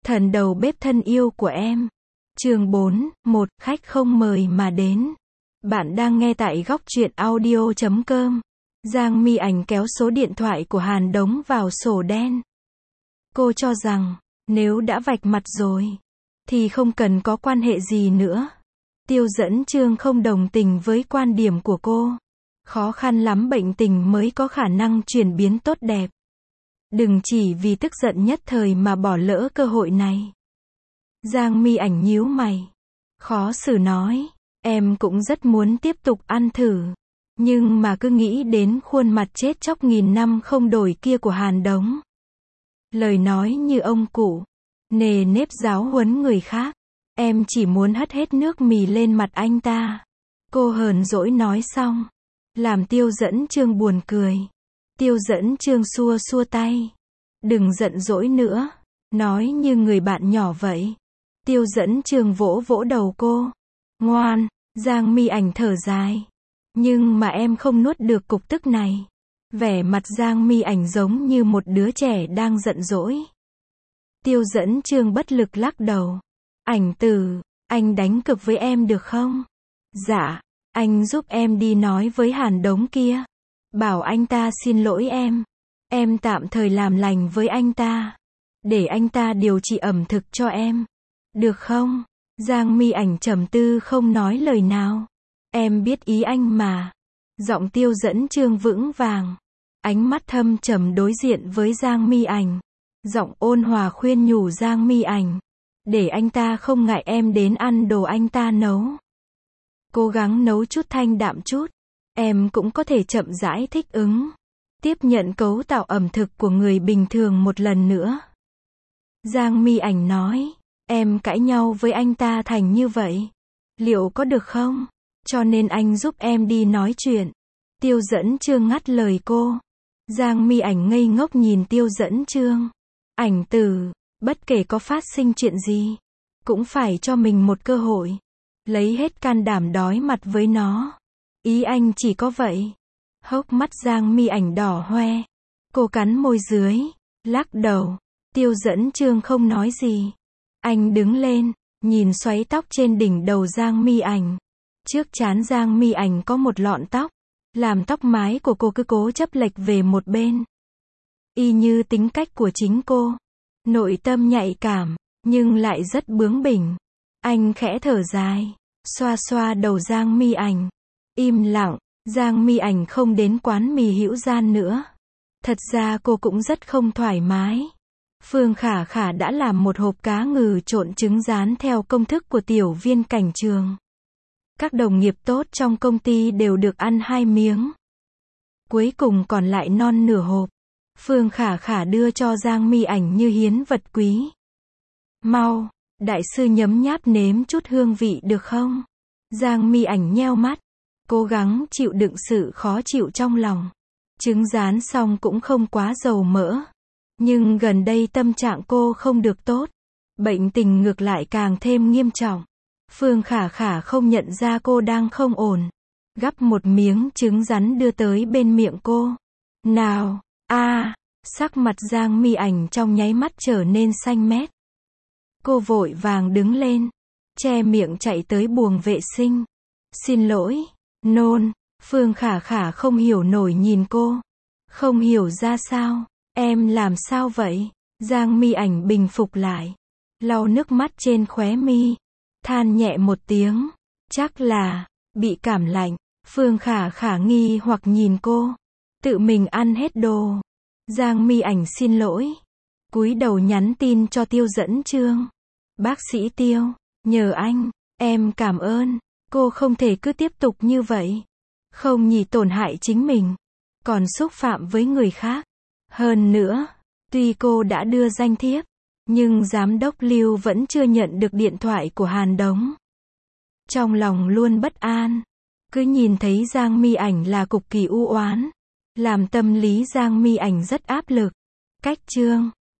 Thần đầu bếp thân yêu của em. Chương 4, một khách không mời mà đến. Bạn đang nghe tại góc truyện audio.com. Giang Mi Ảnh kéo số điện thoại của Hàn Đống vào sổ đen. Cô cho rằng, nếu đã vạch mặt rồi, thì không cần có quan hệ gì nữa. Tiêu Dẫn Chương không đồng tình với quan điểm của cô. Khó khăn lắm bệnh tình mới có khả năng chuyển biến tốt đẹp. Đừng chỉ vì tức giận nhất thời mà bỏ lỡ cơ hội này. Giang Mi Ảnh nhíu mày. Khó xử nói, em cũng rất muốn tiếp tục ăn thử. Nhưng mà cứ nghĩ đến khuôn mặt chết chóc nghìn năm không đổi kia của Hàn Đống. Lời nói như ông cụ, nề nếp giáo huấn người khác. Em chỉ muốn hất hết nước mì lên mặt anh ta. Cô hờn dỗi nói xong, làm Tiêu Dẫn Chương buồn cười. Tiêu Dẫn Chương xua xua tay. Đừng giận dỗi nữa, nói như người bạn nhỏ vậy. Tiêu Dẫn Chương vỗ vỗ đầu cô. Ngoan, Giang Mi Ảnh thở dài. Nhưng mà em không nuốt được cục tức này. Vẻ mặt Giang Mi Ảnh giống như một đứa trẻ đang giận dỗi. Tiêu Dẫn Chương bất lực lắc đầu. Ảnh Tử, anh đánh cược với em được không? Dạ, anh giúp em đi nói với Hàn Đống kia. Bảo anh ta xin lỗi em. Em tạm thời làm lành với anh ta. Để anh ta điều trị ẩm thực cho em. Được không? Giang Mi Ảnh trầm tư không nói lời nào. Em biết ý anh mà. Giọng Tiêu Dẫn Chương vững vàng. Ánh mắt thâm trầm đối diện với Giang Mi Ảnh. Giọng ôn hòa khuyên nhủ Giang Mi Ảnh. Để anh ta không ngại em đến ăn đồ anh ta nấu. Cố gắng nấu chút thanh đạm chút. Em cũng có thể chậm rãi thích ứng. Tiếp nhận cấu tạo ẩm thực của người bình thường một lần nữa. Giang Mi Ảnh nói. Em cãi nhau với anh ta thành như vậy. Liệu có được không? Cho nên anh giúp em đi nói chuyện. Tiêu Dẫn Chương ngắt lời cô. Giang Mi Ảnh ngây ngốc nhìn Tiêu Dẫn Chương. Ảnh Tử, bất kể có phát sinh chuyện gì, cũng phải cho mình một cơ hội. Lấy hết can đảm đối mặt với nó. Ý anh chỉ có vậy. Hốc mắt Giang Mi Ảnh đỏ hoe. Cô cắn môi dưới, lắc đầu. Tiêu Dẫn Chương không nói gì. Anh đứng lên, nhìn xoáy tóc trên đỉnh đầu Giang Mi Ảnh. Trước trán Giang Mi Ảnh có một lọn tóc, làm tóc mái của cô cứ cố chấp lệch về một bên. Y như tính cách của chính cô. Nội tâm nhạy cảm, nhưng lại rất bướng bỉnh. Anh khẽ thở dài, xoa xoa đầu Giang Mi Ảnh. Im lặng, Giang Mi Ảnh không đến quán mì Hữu Gian nữa. Thật ra cô cũng rất không thoải mái. Phương Khả Khả đã làm một hộp cá ngừ trộn trứng rán theo công thức của tiểu viên Cảnh Trường. Các đồng nghiệp tốt trong công ty đều được ăn 2 miếng. Cuối cùng còn lại non nửa hộp. Phương Khả Khả đưa cho Giang Mi Ảnh như hiến vật quý. Mau, đại sư nhấm nháp nếm chút hương vị được không? Giang Mi Ảnh nheo mắt, cố gắng chịu đựng sự khó chịu trong lòng. Trứng rán xong cũng không quá dầu mỡ. Nhưng gần đây tâm trạng cô không được tốt. Bệnh tình ngược lại càng thêm nghiêm trọng. Phương Khả Khả không nhận ra cô đang không ổn. Gắp một miếng trứng rắn đưa tới bên miệng cô. Nào, sắc mặt Giang Mi Ảnh trong nháy mắt trở nên xanh mét. Cô vội vàng đứng lên, che miệng chạy tới buồng vệ sinh. Xin lỗi, nôn. Phương Khả Khả không hiểu nổi nhìn cô. Không hiểu ra sao, em làm sao vậy? Giang Mi Ảnh bình phục lại, lau nước mắt trên khóe mi, than nhẹ một tiếng. Chắc là bị cảm lạnh. Phương Khả Khả nghi hoặc nhìn cô. Tự mình ăn hết đồ. Giang Mi Ảnh xin lỗi. Cúi đầu nhắn tin cho Tiêu Dẫn Chương. Bác sĩ Tiêu, nhờ anh, em cảm ơn. Cô không thể cứ tiếp tục như vậy. Không nhì tổn hại chính mình, còn xúc phạm với người khác. Hơn nữa, tuy cô đã đưa danh thiếp, nhưng giám đốc Lưu vẫn chưa nhận được điện thoại của Hàn Đống. Trong lòng luôn bất an. Cứ nhìn thấy Giang Mi Ảnh là cực kỳ u oán. Làm tâm lý Giang Mi Ảnh rất áp lực. Cách chương